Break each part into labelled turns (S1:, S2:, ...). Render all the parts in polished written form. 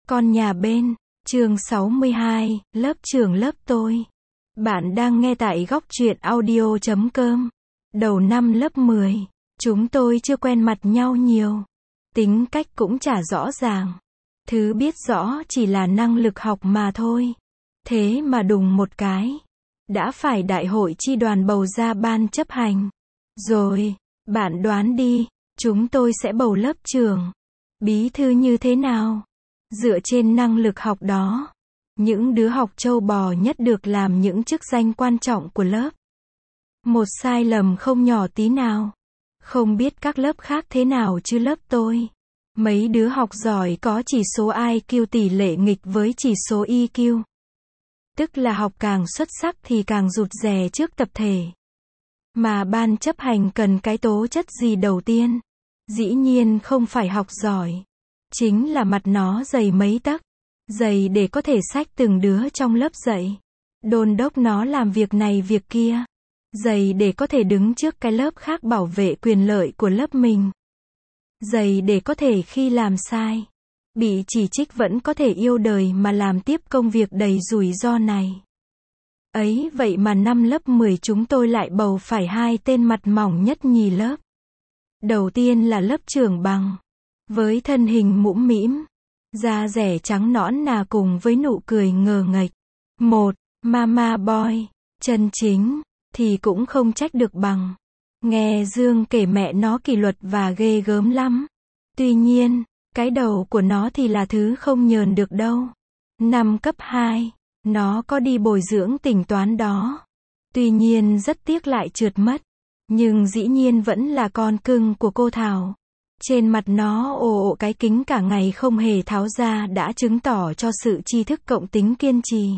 S1: Con nhà bên, chương 62, lớp trưởng lớp tôi. Bạn đang nghe tại góc truyện audio.com. Đầu năm lớp 10, chúng tôi chưa quen mặt nhau nhiều. Tính cách cũng chả rõ ràng. Thứ biết rõ chỉ là năng lực học mà thôi. Thế mà đùng một cái, đã phải đại hội chi đoàn bầu ra ban chấp hành. Rồi, bạn đoán đi, chúng tôi sẽ bầu lớp trưởng, bí thư như thế nào? Dựa trên năng lực học đó, những đứa học trâu bò nhất được làm những chức danh quan trọng của lớp. Một sai lầm không nhỏ tí nào. Không biết các lớp khác thế nào chứ lớp tôi, mấy đứa học giỏi có chỉ số IQ tỷ lệ nghịch với chỉ số EQ. Tức là học càng xuất sắc thì càng rụt rè trước tập thể. Mà ban chấp hành cần cái tố chất gì đầu tiên? Dĩ nhiên không phải học giỏi. Chính là mặt nó dày mấy tấc. Dày để có thể xách từng đứa trong lớp dậy. Đôn đốc nó làm việc này việc kia. Dày để có thể đứng trước cái lớp khác bảo vệ quyền lợi của lớp mình. Dày để có thể khi làm sai, bị chỉ trích vẫn có thể yêu đời mà làm tiếp công việc đầy rủi ro này. Ấy vậy mà năm lớp 10 chúng tôi lại bầu phải hai tên mặt mỏng nhất nhì lớp. Đầu tiên là lớp trưởng Bằng, với thân hình mũm mĩm, da dẻ trắng nõn nà cùng với nụ cười ngờ nghệch. Một mama boy chân chính thì cũng không trách được Bằng. Nghe Dương kể mẹ nó kỷ luật và ghê gớm lắm. Tuy nhiên, cái đầu của nó thì là thứ không nhờn được đâu. Năm cấp 2, nó có đi bồi dưỡng tính toán đó. Tuy nhiên rất tiếc lại trượt mất. Nhưng dĩ nhiên vẫn là con cưng của cô Thảo. Trên mặt nó ồ cái kính cả ngày không hề tháo ra đã chứng tỏ cho sự tri thức cộng tính kiên trì.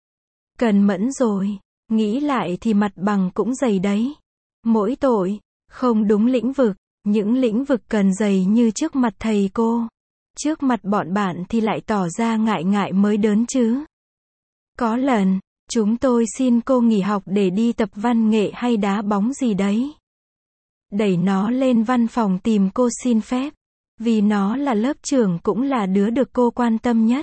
S1: Cần mẫn rồi. Nghĩ lại thì mặt Bằng cũng dày đấy. Mỗi tội, không đúng lĩnh vực, những lĩnh vực cần dày như trước mặt thầy cô. Trước mặt bọn bạn thì lại tỏ ra ngại ngại mới đớn chứ. Có lần, chúng tôi xin cô nghỉ học để đi tập văn nghệ hay đá bóng gì đấy. Đẩy nó lên văn phòng tìm cô xin phép. Vì nó là lớp trưởng cũng là đứa được cô quan tâm nhất.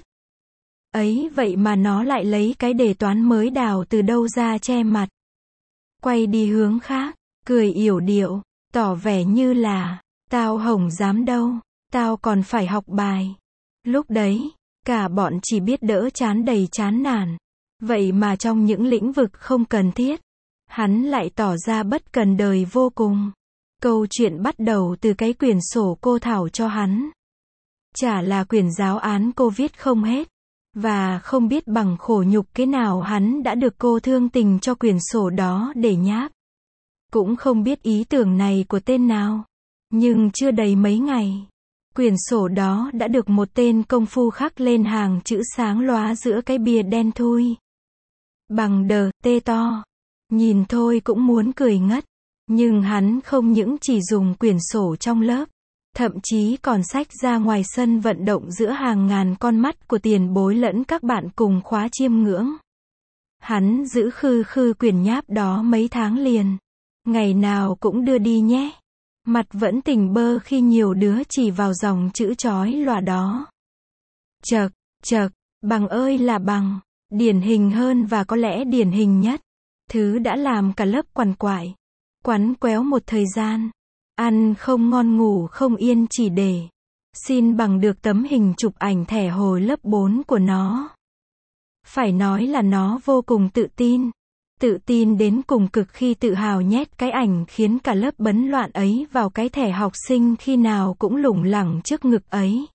S1: Ấy vậy mà nó lại lấy cái đề toán mới đào từ đâu ra che mặt. Quay đi hướng khác, cười yểu điệu, tỏ vẻ như là, tao hổng dám đâu, tao còn phải học bài. Lúc đấy, cả bọn chỉ biết đỡ chán đầy chán nản. Vậy mà trong những lĩnh vực không cần thiết, hắn lại tỏ ra bất cần đời vô cùng. Câu chuyện bắt đầu từ cái quyển sổ cô Thảo cho hắn. Chả là quyển giáo án cô viết không hết. Và không biết bằng khổ nhục cái nào hắn đã được cô thương tình cho quyển sổ đó để nháp. Cũng không biết ý tưởng này của tên nào. Nhưng chưa đầy mấy ngày, quyển sổ đó đã được một tên công phu khắc lên hàng chữ sáng lóa giữa cái bìa đen thui. Bằng đờ, tê to. Nhìn thôi cũng muốn cười ngất. Nhưng hắn không những chỉ dùng quyển sổ trong lớp, thậm chí còn xách ra ngoài sân vận động giữa hàng ngàn con mắt của tiền bối lẫn các bạn cùng khóa chiêm ngưỡng. Hắn giữ khư khư quyển nháp đó mấy tháng liền. Ngày nào cũng đưa đi nhé. Mặt vẫn tỉnh bơ khi nhiều đứa chỉ vào dòng chữ chói lòa đó. Chậc, chậc, Bằng ơi là Bằng. Điển hình hơn và có lẽ điển hình nhất. Thứ đã làm cả lớp quằn quại, quắn quéo một thời gian. Ăn không ngon ngủ không yên chỉ để xin Bằng được tấm hình chụp ảnh thẻ hồi lớp 4 của nó. Phải nói là nó vô cùng tự tin. Tự tin đến cùng cực khi tự hào nhét cái ảnh khiến cả lớp bấn loạn ấy vào cái thẻ học sinh khi nào cũng lủng lẳng trước ngực ấy.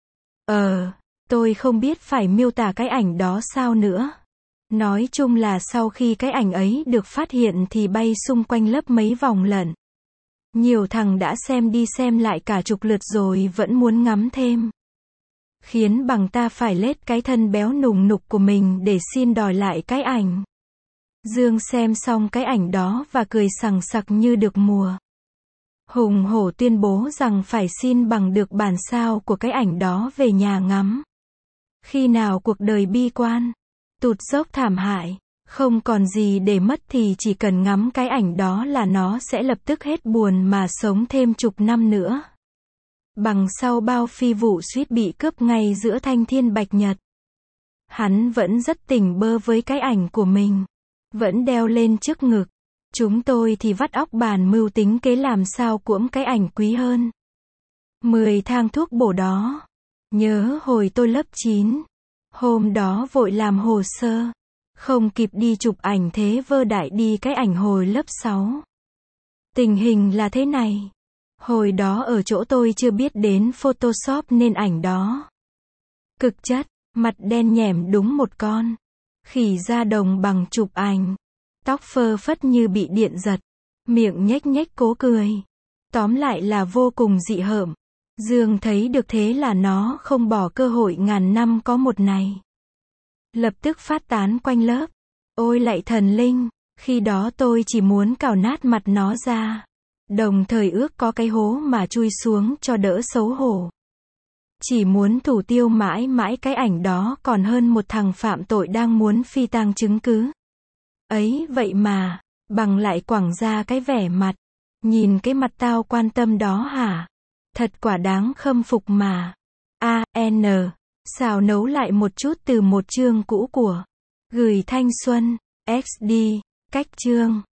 S1: Tôi không biết phải miêu tả cái ảnh đó sao nữa. Nói chung là sau khi cái ảnh ấy được phát hiện thì bay xung quanh lớp mấy vòng lận. Nhiều thằng đã xem đi xem lại cả chục lượt rồi vẫn muốn ngắm thêm. Khiến Bằng ta phải lết cái thân béo nùng nục của mình để xin đòi lại cái ảnh. Dương xem xong cái ảnh đó và cười sằng sặc như được mùa. Hùng hổ tuyên bố rằng phải xin Bằng được bản sao của cái ảnh đó về nhà ngắm. Khi nào cuộc đời bi quan, tụt dốc thảm hại, không còn gì để mất thì chỉ cần ngắm cái ảnh đó là nó sẽ lập tức hết buồn mà sống thêm chục năm nữa. Bằng sau bao phi vụ suýt bị cướp ngay giữa thanh thiên bạch nhật. Hắn vẫn rất tỉnh bơ với cái ảnh của mình. Vẫn đeo lên trước ngực. Chúng tôi thì vắt óc bàn mưu tính kế làm sao cuỗm cái ảnh quý hơn. 10 thang thuốc bổ đó. Nhớ hồi tôi lớp 9. Hôm đó vội làm hồ sơ. Không kịp đi chụp ảnh thế vơ đại đi cái ảnh hồi lớp 6. Tình hình là thế này. Hồi đó ở chỗ tôi chưa biết đến Photoshop nên ảnh đó cực chất, mặt đen nhẻm đúng một con. Khỉ da đồng bằng chụp ảnh. Tóc phơ phất như bị điện giật. Miệng nhếch nhếch cố cười. Tóm lại là vô cùng dị hợm. Dương thấy được thế là nó không bỏ cơ hội ngàn năm có một này. Lập tức phát tán quanh lớp. Ôi lạy thần linh, khi đó tôi chỉ muốn cào nát mặt nó ra. Đồng thời ước có cái hố mà chui xuống cho đỡ xấu hổ. Chỉ muốn thủ tiêu mãi mãi cái ảnh đó còn hơn một thằng phạm tội đang muốn phi tang chứng cứ. Ấy vậy mà, bằng lại quẳng ra cái vẻ mặt. Nhìn cái mặt tao quan tâm đó hả? Thật quả đáng khâm phục mà. A.N. Xào nấu lại một chút từ một chương cũ của Gửi thanh xuân. XD. Cách chương.